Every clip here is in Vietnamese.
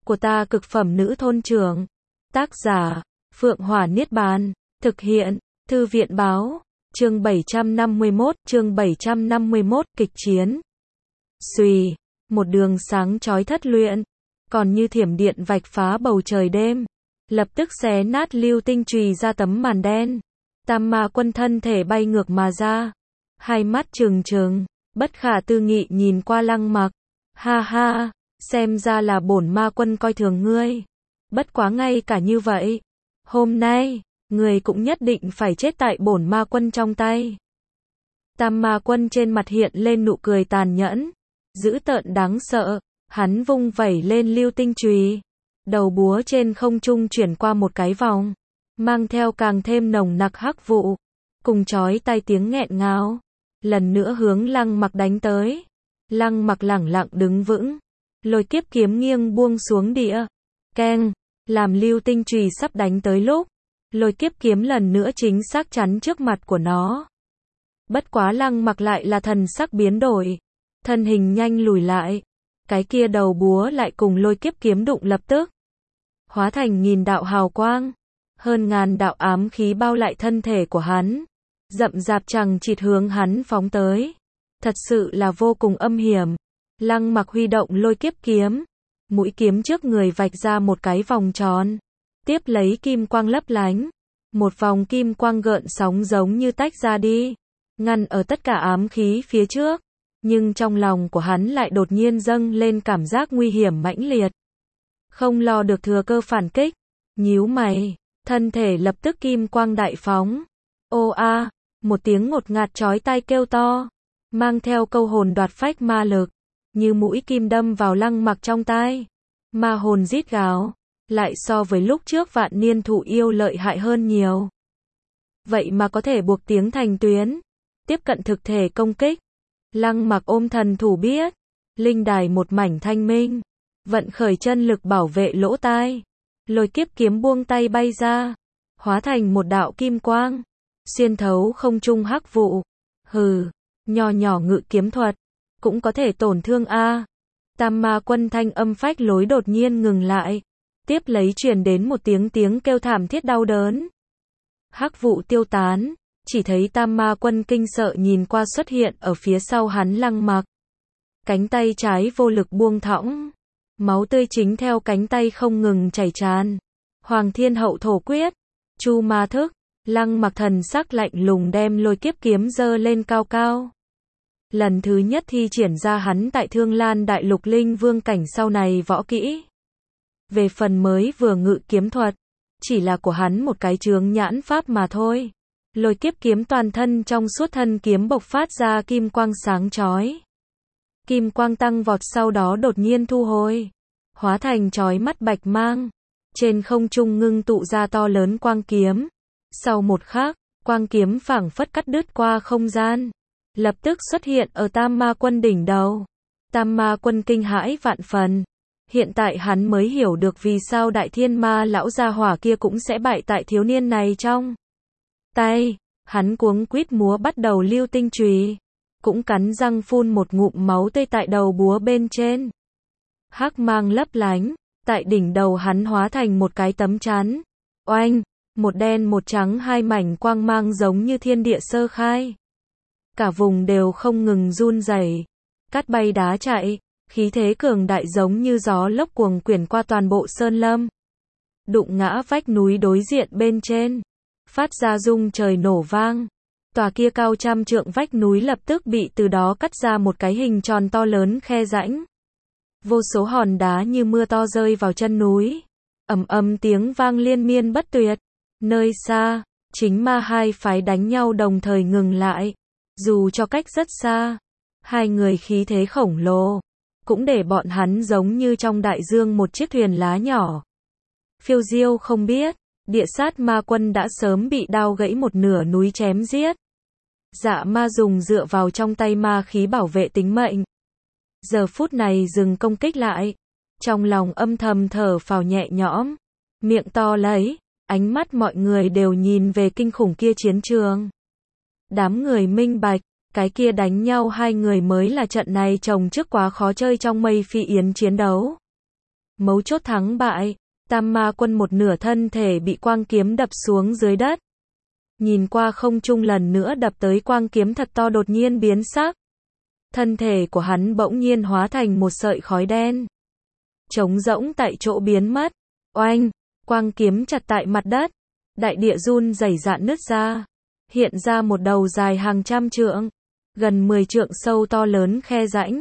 của ta cực phẩm nữ thôn trưởng. Tác giả, Phượng Hỏa Niết Bàn. Thực hiện, Thư viện Báo. Chương 751, kịch chiến. Xuy, một đường sáng chói thất luyện, còn như thiểm điện vạch phá bầu trời đêm, lập tức xé nát lưu tinh chùy ra tấm màn đen. Tam ma quân thân thể bay ngược mà ra, hai mắt trừng trừng, bất khả tư nghị nhìn qua Lăng Mặc. Ha ha, xem ra là bổn ma quân coi thường ngươi. Bất quá ngay cả như vậy, hôm nay, ngươi cũng nhất định phải chết tại bổn ma quân trong tay. Tam ma quân trên mặt hiện lên nụ cười tàn nhẫn, dữ tợn đáng sợ, hắn vung vẩy lên lưu tinh chùy, đầu búa trên không trung chuyển qua một cái vòng, mang theo càng thêm nồng nặc hắc vụ, cùng chói tai tiếng nghẹn ngào, lần nữa hướng Lăng Mặc đánh tới. Lăng Mặc lẳng lặng đứng vững, lôi kiếp kiếm nghiêng buông xuống địa, keng, làm lưu tinh chùy sắp đánh tới lúc, lôi kiếp kiếm lần nữa chính xác chắn trước mặt của nó. Bất quá Lăng Mặc lại là thần sắc biến đổi, thân hình nhanh lùi lại, cái kia đầu búa lại cùng lôi kiếp kiếm đụng lập tức, hóa thành nghìn đạo hào quang, hơn ngàn đạo ám khí bao lại thân thể của hắn, rậm rạp chằng chịt hướng hắn phóng tới. Thật sự là vô cùng âm hiểm. Lăng Mặc huy động lôi kiếp kiếm, mũi kiếm trước người vạch ra một cái vòng tròn, tiếp lấy kim quang lấp lánh, một vòng kim quang gợn sóng giống như tách ra đi, ngăn ở tất cả ám khí phía trước, nhưng trong lòng của hắn lại đột nhiên dâng lên cảm giác nguy hiểm mãnh liệt. Không lo được thừa cơ phản kích, nhíu mày, thân thể lập tức kim quang đại phóng. Ô a, một tiếng ngột ngạt chói tai kêu to, mang theo câu hồn đoạt phách ma lực, như mũi kim đâm vào Lăng Mặc trong tai. Ma hồn rít gào, lại so với lúc trước vạn niên thụ yêu lợi hại hơn nhiều. Vậy mà có thể buộc tiếng thành tuyến, tiếp cận thực thể công kích. Lăng Mặc ôm thần thủ biết, linh đài một mảnh thanh minh, vận khởi chân lực bảo vệ lỗ tai, lôi kiếp kiếm buông tay bay ra, hóa thành một đạo kim quang, xuyên thấu không trung hắc vụ. Hừ, nho nhỏ ngự kiếm thuật, cũng có thể tổn thương a. Tam ma quân thanh âm phách lối đột nhiên ngừng lại, tiếp lấy truyền đến một tiếng kêu thảm thiết đau đớn. Hắc vụ tiêu tán, chỉ thấy tam ma quân kinh sợ nhìn qua xuất hiện ở phía sau hắn Lăng Mặc. Cánh tay trái vô lực buông thõng, máu tươi chính theo cánh tay không ngừng chảy tràn. Hoàng Thiên Hậu Thổ Quyết, Chu Ma Thức. Lăng Mặc thần sắc lạnh lùng đem lôi kiếp kiếm giơ lên cao cao. Lần thứ nhất thi triển ra hắn tại Thương Lan Đại Lục linh vương cảnh sau này võ kỹ. Về phần mới vừa ngự kiếm thuật, chỉ là của hắn một cái chướng nhãn pháp mà thôi. Lôi kiếp kiếm toàn thân trong suốt thân kiếm bộc phát ra kim quang sáng chói. Kim quang tăng vọt sau đó đột nhiên thu hồi, hóa thành chói mắt bạch mang. Trên không trung ngưng tụ ra to lớn quang kiếm. Sau một khắc, quang kiếm phảng phất cắt đứt qua không gian, lập tức xuất hiện ở Tam ma quân đỉnh đầu. Tam ma quân kinh hãi vạn phần. Hiện tại hắn mới hiểu được vì sao đại thiên ma lão gia hỏa kia cũng sẽ bại tại thiếu niên này trong tay. Hắn cuống quýt múa bắt đầu lưu tinh chùy, cũng cắn răng phun một ngụm máu tươi tại đầu búa bên trên. Hắc mang lấp lánh, tại đỉnh đầu hắn hóa thành một cái tấm chắn. Oanh! Một đen một trắng hai mảnh quang mang giống như thiên địa sơ khai. Cả vùng đều không ngừng run rẩy, cát bay đá chạy, khí thế cường đại giống như gió lốc cuồng quyển qua toàn bộ sơn lâm. Đụng ngã vách núi đối diện bên trên, phát ra rung trời nổ vang. Tòa kia cao trăm trượng vách núi lập tức bị từ đó cắt ra một cái hình tròn to lớn khe rãnh. Vô số hòn đá như mưa to rơi vào chân núi. Ầm ầm tiếng vang liên miên bất tuyệt. Nơi xa, chính ma hai phái đánh nhau đồng thời ngừng lại. Dù cho cách rất xa, hai người khí thế khổng lồ, cũng để bọn hắn giống như trong đại dương một chiếc thuyền lá nhỏ. Phiêu diêu không biết, địa sát ma quân đã sớm bị đao gãy một nửa núi chém giết. Dạ ma dùng dựa vào trong tay ma khí bảo vệ tính mệnh. Giờ phút này dừng công kích lại, trong lòng âm thầm thở phào nhẹ nhõm, miệng to lấy. Ánh mắt mọi người đều nhìn về kinh khủng kia chiến trường. Đám người minh bạch, cái kia đánh nhau hai người mới là trận này chồng trước quá khó chơi trong Mây Phi Yến chiến đấu. Mấu chốt thắng bại, Tam Ma Quân một nửa thân thể bị quang kiếm đập xuống dưới đất. Nhìn qua không trung lần nữa đập tới quang kiếm thật to đột nhiên biến sắc. Thân thể của hắn bỗng nhiên hóa thành một sợi khói đen. Trống rỗng tại chỗ biến mất. Oanh, quang kiếm chặt tại mặt đất. Đại địa run rẩy rạn nứt ra. Hiện ra một đầu dài hàng trăm trượng. Gần 10 trượng sâu to lớn khe rãnh.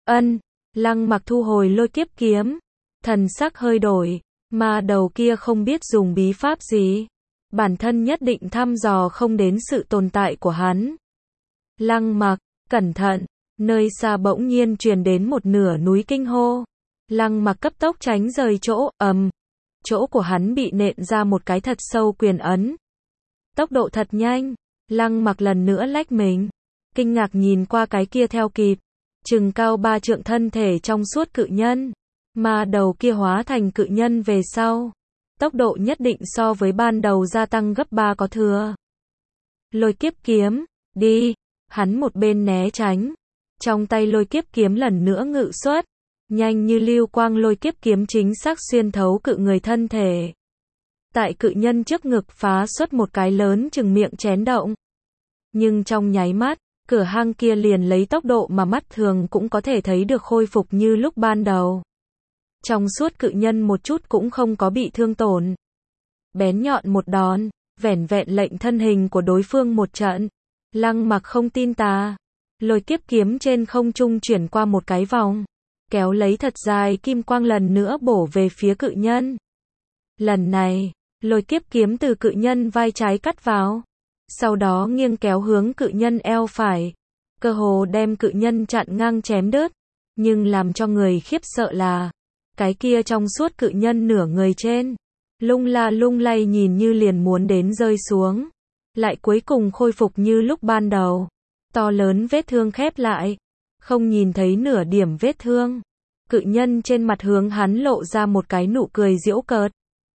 Lăng Mặc thu hồi lôi kiếp kiếm. Thần sắc hơi đổi. Mà đầu kia không biết dùng bí pháp gì. Bản thân nhất định thăm dò không đến sự tồn tại của hắn. Lăng Mặc, cẩn thận. Nơi xa bỗng nhiên truyền đến một nửa núi kinh hô. Lăng Mặc cấp tốc tránh rời chỗ, chỗ của hắn bị nện ra một cái thật sâu quyền ấn. Tốc độ thật nhanh, Lăng Mặc lần nữa lách mình, kinh ngạc nhìn qua cái kia theo kịp, chừng cao 3 trượng thân thể trong suốt cự nhân, mà đầu kia hóa thành cự nhân về sau. Tốc độ nhất định so với ban đầu gia tăng gấp 3 có thừa. Lôi kiếp kiếm, đi, hắn một bên né tránh. Trong tay lôi kiếp kiếm lần nữa ngự xuất, nhanh như lưu quang lôi kiếp kiếm chính xác xuyên thấu cự người thân thể. Tại cự nhân trước ngực phá xuất một cái lớn chừng miệng chén động. Nhưng trong nháy mắt, cửa hang kia liền lấy tốc độ mà mắt thường cũng có thể thấy được khôi phục như lúc ban đầu. Trong suốt cự nhân một chút cũng không có bị thương tổn. Bén nhọn một đòn, vẻn vẹn lệnh thân hình của đối phương một trận. Lăng Mặc không tin tà. Lôi kiếp kiếm trên không trung chuyển qua một cái vòng, kéo lấy thật dài kim quang lần nữa bổ về phía cự nhân. Lần này, lôi kiếp kiếm từ cự nhân vai trái cắt vào, sau đó nghiêng kéo hướng cự nhân eo phải, cơ hồ đem cự nhân chặn ngang chém đứt. Nhưng làm cho người khiếp sợ là, cái kia trong suốt cự nhân nửa người trên, lung la lung lay nhìn như liền muốn đến rơi xuống, lại cuối cùng khôi phục như lúc ban đầu. To lớn vết thương khép lại, không nhìn thấy nửa điểm vết thương. Cự nhân trên mặt hướng hắn lộ ra một cái nụ cười giễu cợt.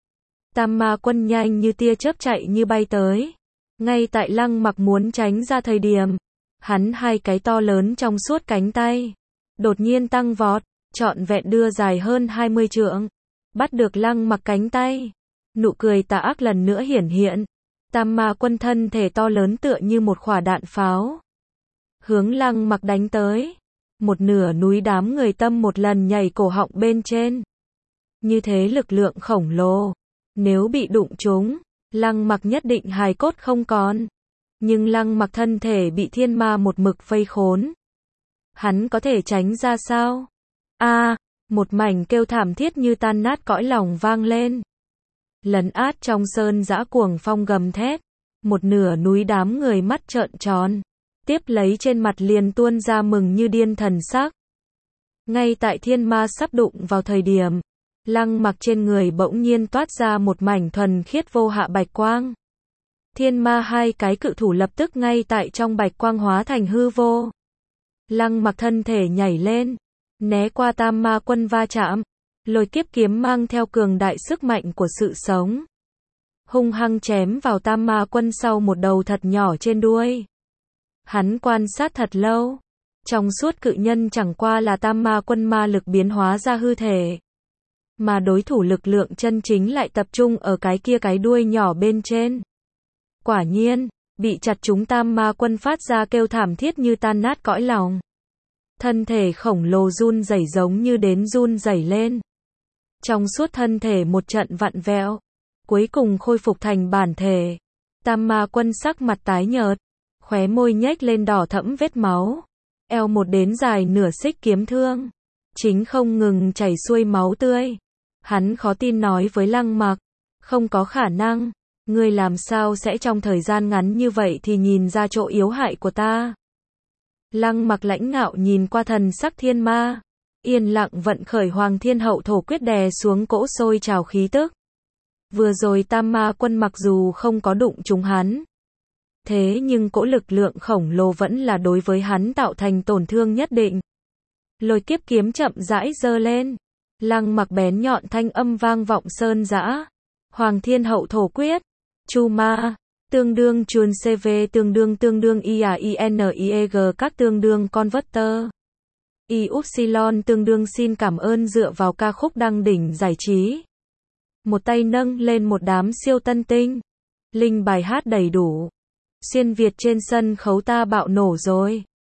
Tam Ma Quân nhanh như tia chớp chạy như bay tới. Ngay tại Lăng Mặc muốn tránh ra thời điểm, hắn hai cái to lớn trong suốt cánh tay đột nhiên tăng vọt, trọn vẹn đưa dài hơn 20 trượng, bắt được Lăng Mặc cánh tay. Nụ cười tà ác lần nữa hiển hiện. Tam Ma Quân thân thể to lớn tựa như một quả đạn pháo, hướng Lăng Mặc đánh tới. Một nửa núi đám người tâm một lần nhảy cổ họng bên trên. Như thế lực lượng khổng lồ, nếu bị đụng trúng, Lăng Mặc nhất định hài cốt không còn. Nhưng Lăng Mặc thân thể bị thiên ma một mực vây khốn. Hắn có thể tránh ra sao? Một mảnh kêu thảm thiết như tan nát cõi lòng vang lên. Lấn át trong sơn dã cuồng phong gầm thét. Một nửa núi đám người mắt trợn tròn. Tiếp lấy trên mặt liền tuôn ra mừng như điên thần sắc. Ngay tại thiên ma sắp đụng vào thời điểm, Lăng Mặc trên người bỗng nhiên toát ra một mảnh thuần khiết vô hạ bạch quang. Thiên ma hai cái cự thủ lập tức ngay tại trong bạch quang hóa thành hư vô. Lăng Mặc thân thể nhảy lên, né qua Tam Ma Quân va chạm, lôi kiếp kiếm mang theo cường đại sức mạnh của sự sống, hung hăng chém vào Tam Ma Quân sau một đầu thật nhỏ trên đuôi. Hắn quan sát thật lâu, trong suốt cự nhân chẳng qua là Tam Ma Quân ma lực biến hóa ra hư thể, mà đối thủ lực lượng chân chính lại tập trung ở cái kia cái đuôi nhỏ bên trên. Quả nhiên, bị chặt trúng Tam Ma Quân phát ra kêu thảm thiết như tan nát cõi lòng. Thân thể khổng lồ run rẩy giống như đến run rẩy lên. Trong suốt thân thể một trận vặn vẹo, cuối cùng khôi phục thành bản thể. Tam Ma Quân sắc mặt tái nhợt, khóe môi nhếch lên đỏ thẫm vết máu, eo một đến dài nửa xích kiếm thương, chính không ngừng chảy xuôi máu tươi. Hắn khó tin nói với Lăng Mặc, không có khả năng, ngươi làm sao sẽ trong thời gian ngắn như vậy thì nhìn ra chỗ yếu hại của ta. Lăng Mặc lãnh ngạo nhìn qua thần sắc thiên ma, yên lặng vận khởi Hoàng Thiên Hậu Thổ Quyết đè xuống cỗ sôi trào khí tức. Vừa rồi Tam Ma Quân mặc dù không có đụng trúng hắn, thế nhưng cỗ lực lượng khổng lồ vẫn là đối với hắn tạo thành tổn thương nhất định. Lôi kiếp kiếm chậm rãi giơ lên, Lăng Mặc bén nhọn thanh âm vang vọng sơn dã. Hoàng Thiên Hậu Thổ Quyết, Chu Ma, tương đương chuồn CV tương đương IAINEG các tương đương converter. Y Upsilon tương đương xin cảm ơn dựa vào ca khúc đăng đỉnh giải trí. Một tay nâng lên một đám siêu tân tinh. Linh bài hát đầy đủ. Xuyên Việt trên sân khấu ta bạo nổ rồi.